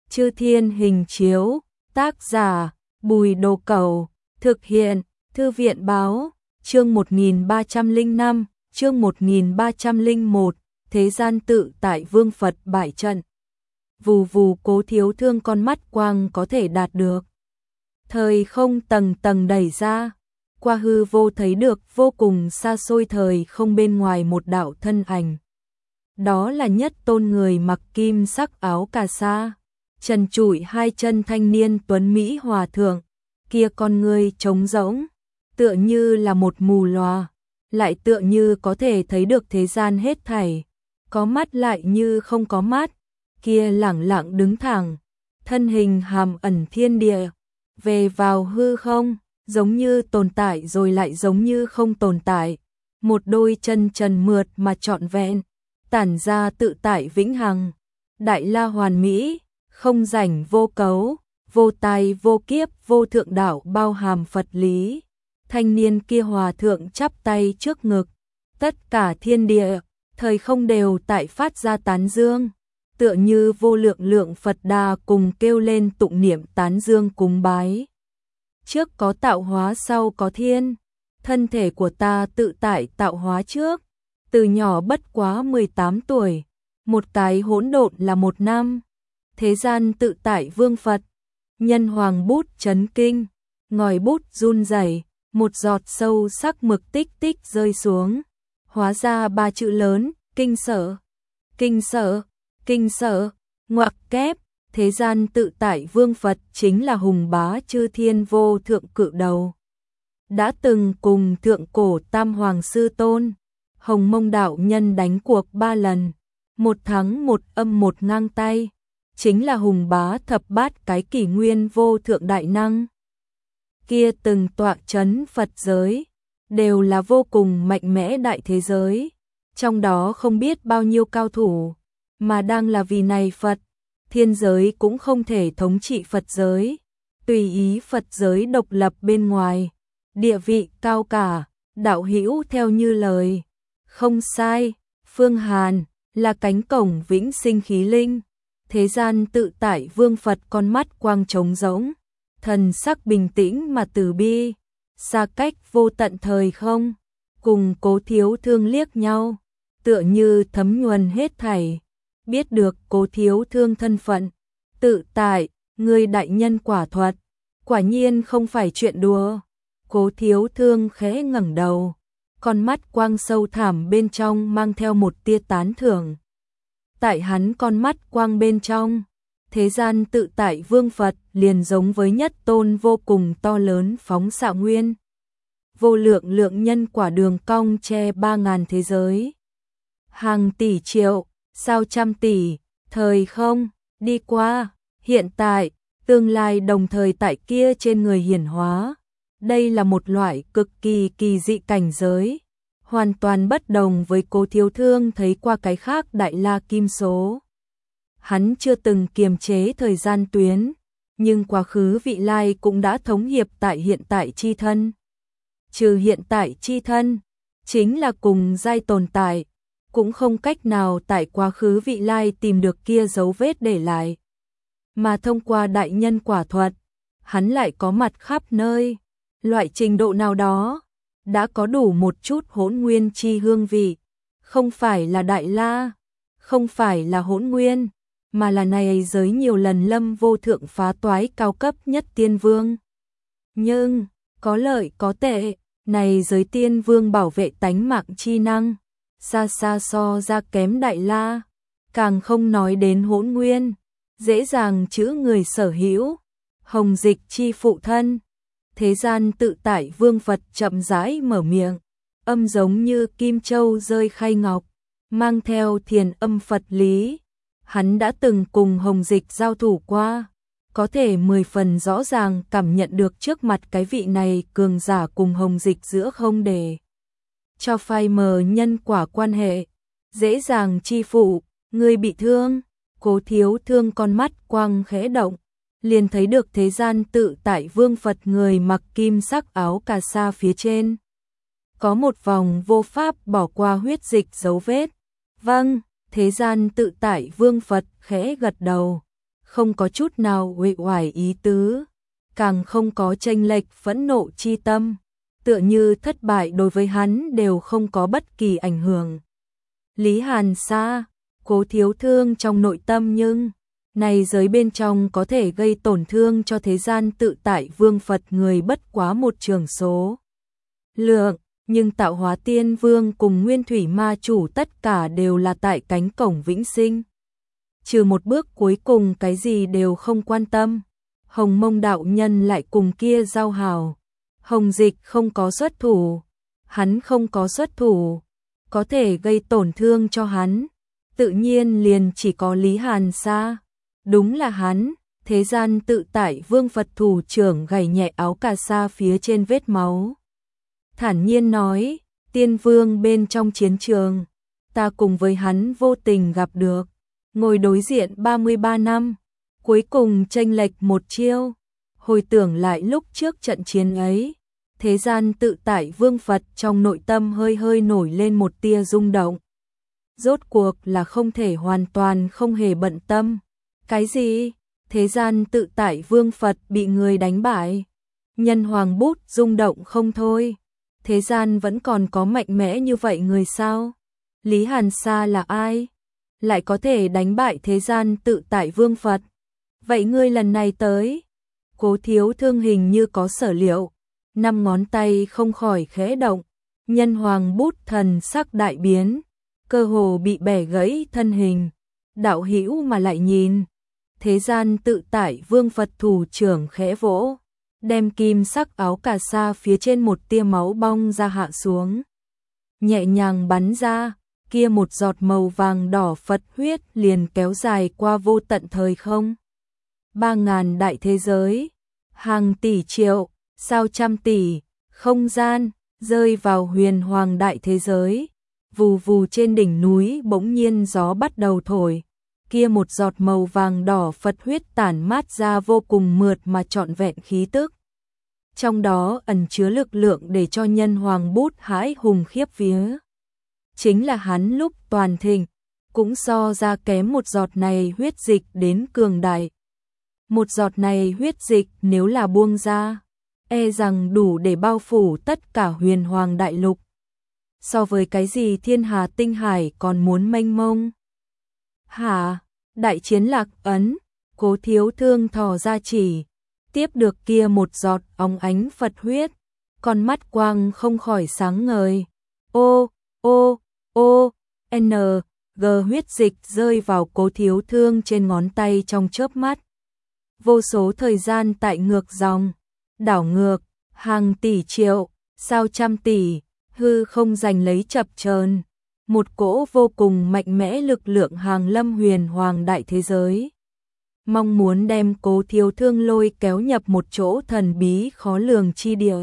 Chư Thiên Hình Chiếu, tác giả, Bùi Đồ Cẩu, thực hiện, Thư viện Báo, chương 1305, chương 1301, Thế gian tự tại vương Phật bại trận. Vù vù, Cố Thiếu Thương con mắt quang có thể đạt được. Thời không tầng tầng đẩy ra, qua hư vô thấy được vô cùng xa xôi thời không bên ngoài một đạo thân ảnh. Đó là Nhất Tôn người mặc kim sắc áo cà sa, trần trụi hai chân thanh niên tuấn Mỹ hòa thượng, kia con người trống rỗng, tựa như là một mù lòa, lại tựa như có thể thấy được thế gian hết thảy, có mắt lại như không có mắt, kia lẳng lặng đứng thẳng, thân hình hàm ẩn thiên địa, về vào hư không, giống như tồn tại rồi lại giống như không tồn tại, một đôi chân trần mượt mà trọn vẹn, tản ra tự tại vĩnh hằng, đại la hoàn mỹ, không rảnh vô cấu, vô tai vô kiếp vô thượng đạo bao hàm Phật lý. Thanh niên kia hòa thượng chắp tay trước ngực, tất cả thiên địa, thời không đều tại phát ra tán dương, tựa như vô lượng lượng Phật Đà cùng kêu lên tụng niệm tán dương cúng bái. Trước có tạo hóa sau có thiên, thân thể của ta tự tại tạo hóa trước, từ nhỏ bất quá 18 tuổi, một cái hỗn độn là một năm, thế gian tự tại vương Phật, nhân hoàng bút chấn kinh, ngòi bút run rẩy, một giọt sâu sắc mực tích tích rơi xuống, hóa ra ba chữ lớn, kinh sở, kinh sở, kinh sở, ngoặc kép, thế gian tự tại vương Phật chính là hùng bá chư thiên vô thượng cự đầu. Đã từng cùng thượng cổ Tam Hoàng Sư Tôn, Hồng Mông đạo nhân đánh cuộc 3 lần, một thắng một âm một ngang tay, chính là hùng bá thập bát cái kỷ nguyên vô thượng đại năng. Kia từng tọa chấn Phật giới, đều là vô cùng mạnh mẽ đại thế giới, trong đó không biết bao nhiêu cao thủ, mà đang là vì này Phật, thiên giới cũng không thể thống trị Phật giới, tùy ý Phật giới độc lập bên ngoài, địa vị cao cả, đạo hữu theo như lời, không sai, Phương Hàn, là cánh cổng vĩnh sinh khí linh, thế gian tự tại vương Phật con mắt quang trống rỗng, thần sắc bình tĩnh mà từ bi, xa cách vô tận thời không, cùng Cố Thiếu Thương liếc nhau, tựa như thấm nhuần hết thảy, biết được Cố Thiếu Thương thân phận, tự tại, người đại nhân quả thuật, quả nhiên không phải chuyện đùa. Cố Thiếu Thương khẽ ngẩng đầu, con mắt quang sâu thẳm bên trong mang theo một tia tán thưởng. Tại hắn con mắt quang bên trong, thế gian tự tại vương Phật liền giống với Nhất Tôn vô cùng to lớn phóng xạ nguyên. Vô lượng lượng nhân quả đường cong che 3.000 thế giới. Hàng tỷ triệu, sao trăm tỷ, thời không, đi qua, hiện tại, tương lai đồng thời tại kia trên người hiển hóa. Đây là một loại cực kỳ kỳ dị cảnh giới, hoàn toàn bất đồng với Cố Thiếu Thương thấy qua cái khác đại la kim số. Hắn chưa từng kiềm chế thời gian tuyến, nhưng quá khứ vị lai cũng đã thống hiệp tại hiện tại chi thân. Trừ hiện tại chi thân, chính là cùng giai tồn tại, cũng không cách nào tại quá khứ vị lai tìm được kia dấu vết để lại. Mà thông qua đại nhân quả thuật, hắn lại có mặt khắp nơi, loại trình độ nào đó, đã có đủ một chút hỗn nguyên chi hương vị, không phải là đại la, không phải là hỗn nguyên, mà là này giới nhiều lần lâm vô thượng phá toái cao cấp nhất tiên vương. Nhưng, có lợi có tệ, này giới tiên vương bảo vệ tánh mạng chi năng, xa xa so ra kém đại la, càng không nói đến hỗn nguyên, dễ dàng chữ người sở hữu, hồng dịch chi phụ thân. Thế gian tự tại vương Phật chậm rãi mở miệng, âm giống như kim châu rơi khay ngọc, mang theo thiền âm Phật lý. Hắn đã từng cùng hồng dịch giao thủ qua, có thể 10 phần rõ ràng cảm nhận được trước mặt cái vị này cường giả cùng hồng dịch giữa không để cho phai mờ nhân quả quan hệ, dễ dàng chi phụ, người bị thương. Cố Thiếu Thương con mắt quang khẽ động, liền thấy được thế gian tự tại vương Phật người mặc kim sắc áo cà sa phía trên. Có một vòng vô pháp bỏ qua huyết dịch dấu vết. Vâng, thế gian tự tại vương Phật khẽ gật đầu. không có chút nào uể oải ý tứ, càng không có chênh lệch phẫn nộ chi tâm, tựa như thất bại đối với hắn đều không có bất kỳ ảnh hưởng. Lý Hàn Sa, Cố Thiếu Thương trong nội tâm nhưng này giới bên trong có thể gây tổn thương cho thế gian tự tại vương Phật người bất quá một trường số lượng, nhưng tạo hóa tiên vương cùng nguyên thủy ma chủ tất cả đều là tại cánh cổng vĩnh sinh. Trừ một bước cuối cùng cái gì đều không quan tâm. Hồng Mông đạo nhân lại cùng kia giao hảo. Hồng Dịch không có xuất thủ, hắn không có xuất thủ, có thể gây tổn thương cho hắn, tự nhiên liền chỉ có Lý Hàn Sa. Đúng là hắn, thế gian tự tại vương Phật thủ trưởng gảy nhẹ áo cà sa phía trên vết máu. Thản nhiên nói, tiên vương bên trong chiến trường, ta cùng với hắn vô tình gặp được, ngồi đối diện 33 năm, cuối cùng chênh lệch một chiêu. Hồi tưởng lại lúc trước trận chiến ấy, thế gian tự tại vương Phật trong nội tâm hơi hơi nổi lên một tia rung động. Rốt cuộc là không thể hoàn toàn không hề bận tâm. Cái gì? Thế gian tự tại vương Phật bị người đánh bại. Nhân Hoàng Bút rung động không thôi. Thế gian vẫn còn có mạnh mẽ như vậy người sao? Lý Hàn Sa là ai? Lại có thể đánh bại thế gian tự tại vương Phật? Vậy ngươi lần này tới? Cố Thiếu Thương hình như có sở liệu, 5 ngón tay không khỏi khẽ động, Nhân Hoàng Bút thần sắc đại biến, cơ hồ bị bẻ gãy thân hình. Đạo hữu mà lại nhìn, thế gian tự tại vương Phật thủ trưởng khẽ vỗ, đem kim sắc áo cà sa phía trên một tia máu bong ra hạ xuống. Nhẹ nhàng bắn ra, kia một giọt màu vàng đỏ Phật huyết liền kéo dài qua vô tận thời không. 3.000 đại thế giới, hàng tỷ triệu, sao trăm tỷ, không gian, rơi vào huyền hoàng đại thế giới. Vù vù trên đỉnh núi bỗng nhiên gió bắt đầu thổi, kia một giọt màu vàng đỏ Phật huyết tản mát ra vô cùng mượt mà trọn vẹn khí tức. Trong đó ẩn chứa lực lượng để cho Nhân Hoàng Bút hãi hùng khiếp vía. Chính là hắn lúc toàn thịnh, cũng so ra kém một giọt này huyết dịch đến cường đại. Một giọt này huyết dịch nếu là buông ra, e rằng đủ để bao phủ tất cả huyền hoàng đại lục. So với cái gì thiên hà tinh hải còn muốn mênh mông. Hả, đại chiến lạc ấn, Cố Thiếu Thương thò ra chỉ, tiếp được kia một giọt óng ánh Phật huyết, con mắt quang không khỏi sáng ngời. Ô, G huyết dịch rơi vào Cố Thiếu Thương trên ngón tay trong chớp mắt. Vô số thời gian tại ngược dòng, đảo ngược, hàng tỷ triệu, sao trăm tỷ, hư không giành lấy chập chờn, một cỗ vô cùng mạnh mẽ lực lượng hàng lâm huyền hoàng đại thế giới. Mong muốn đem Cố Thiếu Thương lôi kéo nhập một chỗ thần bí khó lường chi địa.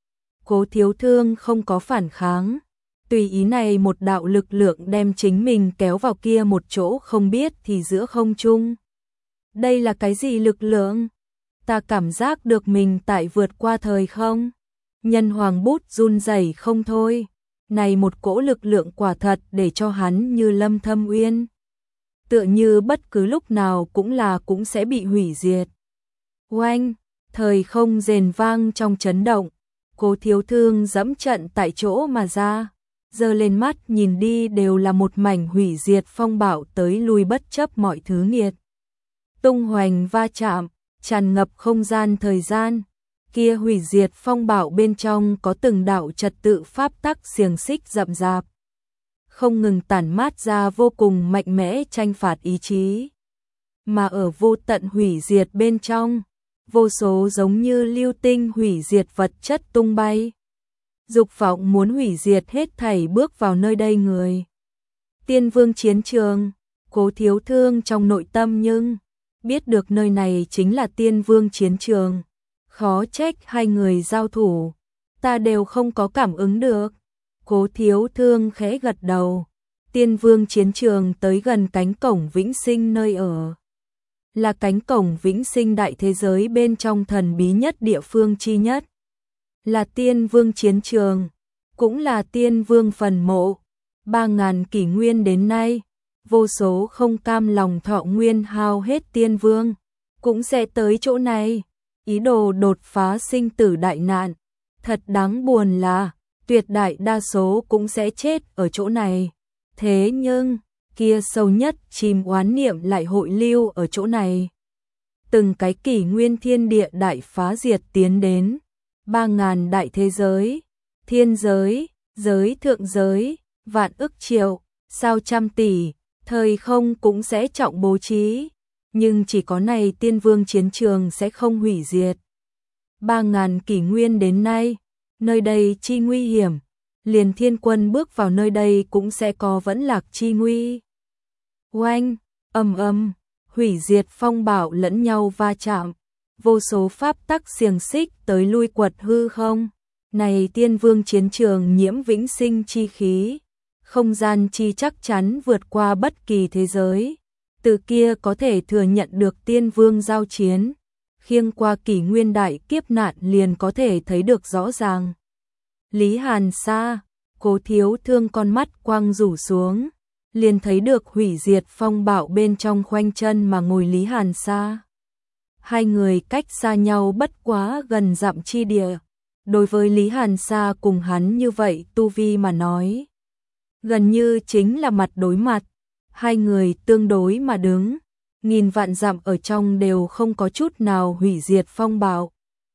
Cố Thiếu Thương không có phản kháng, tùy ý này một đạo lực lượng đem chính mình kéo vào kia một chỗ không biết thì giữa không trung. Đây là cái gì lực lượng? Ta cảm giác được mình tại vượt qua thời không. Nhân Hoàng Bút run rẩy không thôi. Này một cỗ lực lượng quả thật để cho hắn như lâm thâm uyên. Tựa như bất cứ lúc nào cũng sẽ bị hủy diệt. Oanh, thời không rền vang trong chấn động. Cố Thiếu Thương dẫm trận tại chỗ mà ra. Giơ lên mắt nhìn đi đều là một mảnh hủy diệt phong bạo tới lui bất chấp mọi thứ nghiệt. Tung hoành va chạm, tràn ngập không gian thời gian. Kia hủy diệt phong bạo bên trong có từng đạo trật tự pháp tắc xiềng xích rậm rạp, không ngừng tản mát ra vô cùng mạnh mẽ tranh phạt ý chí. Mà ở vô tận hủy diệt bên trong, vô số giống như lưu tinh hủy diệt vật chất tung bay. Dục vọng muốn hủy diệt hết thảy bước vào nơi đây người. Tiên vương chiến trường, Cố Thiếu Thương trong nội tâm nhưng biết được nơi này chính là tiên vương chiến trường. Khó trách hai người giao thủ, ta đều không có cảm ứng được. Cố Thiếu Thương khẽ gật đầu. Tiên vương chiến trường tới gần cánh cổng vĩnh sinh nơi ở. Là cánh cổng vĩnh sinh đại thế giới bên trong thần bí nhất địa phương chi nhất. Là tiên vương chiến trường, cũng là tiên vương phần mộ. 3.000 kỷ nguyên đến nay, vô số không cam lòng thọ nguyên hao hết tiên vương, cũng sẽ tới chỗ này, ý đồ đột phá sinh tử đại nạn. Thật đáng buồn là, tuyệt đại đa số cũng sẽ chết ở chỗ này. Thế nhưng, kia sâu nhất chìm oán niệm lại hội lưu ở chỗ này. Từng cái kỷ nguyên thiên địa đại phá diệt tiến đến, 3.000 đại thế giới, thiên giới, giới thượng giới, vạn ức triệu, sao trăm tỷ, thời không cũng sẽ trọng bố trí, nhưng chỉ có này tiên vương chiến trường sẽ không hủy diệt. 3.000 kỷ nguyên đến nay, nơi đây chi nguy hiểm, liền thiên quân bước vào nơi đây cũng sẽ có vẫn lạc chi nguy. Oanh, ầm, hủy diệt phong bạo lẫn nhau va chạm, vô số pháp tắc xiềng xích tới lui quật hư không. Này tiên vương chiến trường nhiễm vĩnh sinh chi khí, không gian chi chắc chắn vượt qua bất kỳ thế giới, từ kia có thể thừa nhận được tiên vương giao chiến, khiêng qua kỷ nguyên đại kiếp nạn liền có thể thấy được rõ ràng. Lý Hàn Sa, Cố Thiếu Thương con mắt quang rủ xuống, liền thấy được hủy diệt phong bạo bên trong khoanh chân mà ngồi Lý Hàn Sa. Hai người cách xa nhau bất quá gần dặm chi địa. Đối với Lý Hàn Sa cùng hắn như vậy tu vi mà nói, gần như chính là mặt đối mặt, hai người tương đối mà đứng, nghìn vạn dặm ở trong đều không có chút nào hủy diệt phong bạo.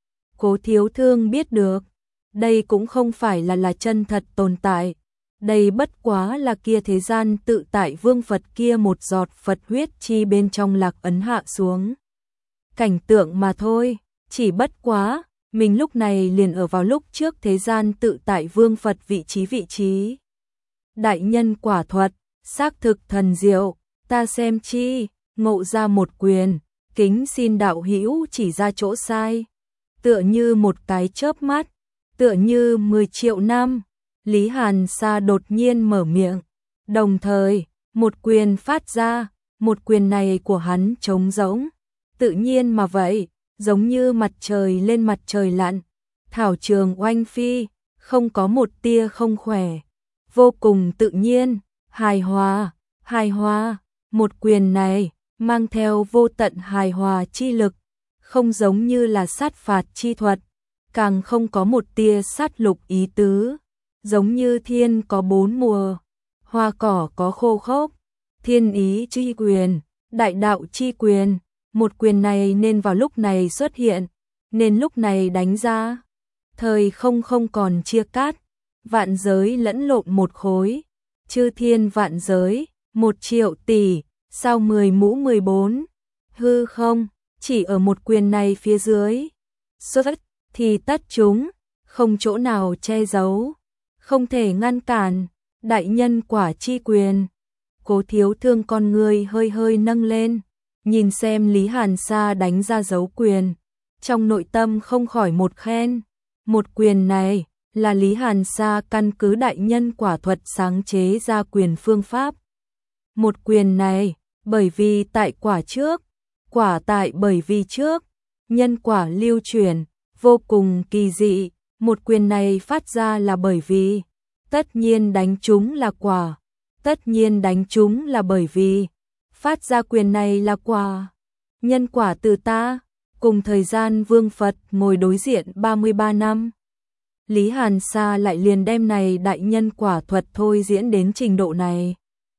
Cố Thiếu Thương biết được, đây cũng không phải là chân thật tồn tại, đây bất quá là kia thế gian tự tại vương Phật kia một giọt Phật huyết chi bên trong lạc ấn hạ xuống. Cảnh tượng mà thôi, chỉ bất quá, mình lúc này liền ở vào lúc trước thế gian tự tại vương Phật vị trí. Đại nhân quả thuật, xác thực thần diệu, ta xem chi, ngộ ra một quyền, kính xin đạo hữu chỉ ra chỗ sai. Tựa như một cái chớp mắt, tựa như 10 triệu năm, Lý Hàn Sa đột nhiên mở miệng, đồng thời, một quyền phát ra, một quyền này của hắn trống rỗng, tự nhiên mà vậy, giống như mặt trời lên mặt trời lặn, thảo trường oanh phi, không có một tia không khỏe, vô cùng tự nhiên, hài hòa, một quyền này, mang theo vô tận hài hòa chi lực, không giống như là sát phạt chi thuật, càng không có một tia sát lục ý tứ, giống như thiên có 4 mùa, hoa cỏ có khô khốc, thiên ý chi quyền, đại đạo chi quyền, một quyền này nên vào lúc này xuất hiện, nên lúc này đánh ra, thời không không còn chia cắt, vạn giới lẫn lộn một khối, chư thiên vạn giới, 1 triệu tỷ, sao 10 mũ 14, hư không, chỉ ở một quyền này phía dưới, xuất thì tất chúng, không chỗ nào che giấu, không thể ngăn cản, đại nhân quả chi quyền. Cố Thiếu Thương con người hơi nâng lên, nhìn xem Lý Hàn Sa đánh ra dấu quyền, trong nội tâm không khỏi một khen, một quyền này là Lý Hàn Sa căn cứ đại nhân quả thuật sáng chế ra quyền phương pháp. Một quyền này, bởi vì tại quả trước, quả tại bởi vì trước, nhân quả lưu truyền, vô cùng kỳ dị, một quyền này phát ra là bởi vì, tất nhiên đánh trúng là quả, tất nhiên đánh trúng là bởi vì, phát ra quyền này là quả, nhân quả từ ta, cùng thời gian vương Phật ngồi đối diện 33 năm. Lý Hàn Sa lại liền đem này đại nhân quả thuật thôi diễn đến trình độ này.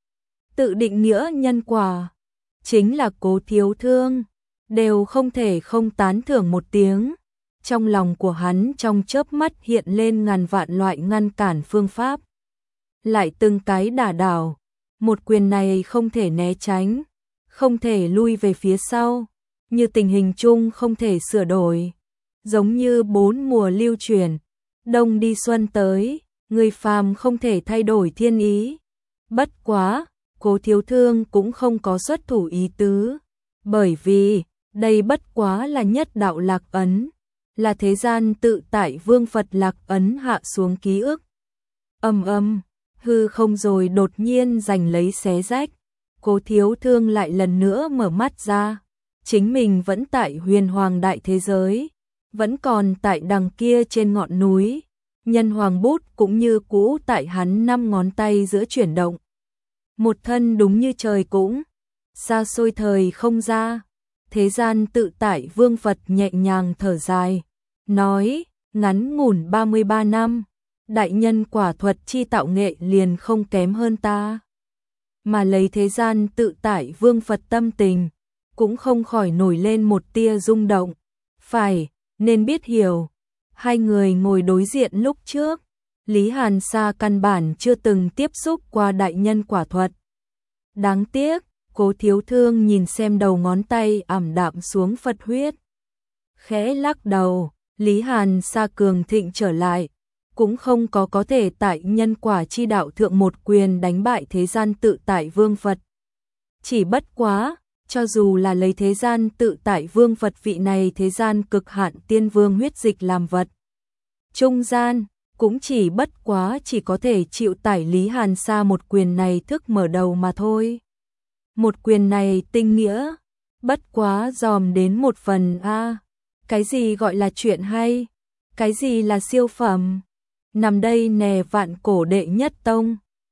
Tự định nghĩa nhân quả, chính là Cố Thiếu Thương, đều không thể không tán thưởng một tiếng. Trong lòng của hắn trong chớp mắt hiện lên ngàn vạn loại ngăn cản phương pháp. Lại từng cái đả đảo, một quyền này không thể né tránh, không thể lui về phía sau, như tình hình chung không thể sửa đổi. Giống như 4 mùa lưu truyền, đông đi xuân tới, người phàm không thể thay đổi thiên ý. Bất quá, Cố Thiếu Thương cũng không có xuất thủ ý tứ, bởi vì, đây bất quá là nhất đạo lạc ấn, là thế gian tự tại vương Phật lạc ấn hạ xuống ký ức. Hư không rồi đột nhiên giành lấy xé rách, Cố Thiếu Thương lại lần nữa mở mắt ra, chính mình vẫn tại huyền hoàng đại thế giới, vẫn còn tại đằng kia trên ngọn núi, nhân hoàng bút cũng như cũ tại hắn 5 ngón tay giữa chuyển động. Một thân đúng như trời cũng xa xôi thời không ra. Thế gian tự tại Vương Phật nhẹ nhàng thở dài, nói, ngắn ngủn 33 năm, đại nhân quả thuật chi tạo nghệ liền không kém hơn ta. Mà lấy thế gian tự tại Vương Phật tâm tình, cũng không khỏi nổi lên một tia rung động. Phải, nên biết hiểu, hai người ngồi đối diện lúc trước, Lý Hàn Sa căn bản chưa từng tiếp xúc qua đại nhân quả thuật. Đáng tiếc, Cố Thiếu Thương nhìn xem đầu ngón tay ảm đạm xuống Phật huyết. Khẽ lắc đầu, Lý Hàn Sa cường thịnh trở lại, cũng không có thể tại nhân quả chi đạo thượng một quyền đánh bại thế gian tự tại Vương Phật. Chỉ bất quá, cho dù là lấy thế gian tự tại Vương Phật vị này thế gian cực hạn tiên vương huyết dịch làm vật. Trung gian, cũng chỉ bất quá chỉ có thể chịu tải Lý Hàn Sa một quyền này thức mở đầu mà thôi. Một quyền này tinh nghĩa, bất quá dòm đến một phần a. Cái gì gọi là chuyện hay? Cái gì là siêu phẩm? Nằm đây nè vạn cổ đệ nhất tông.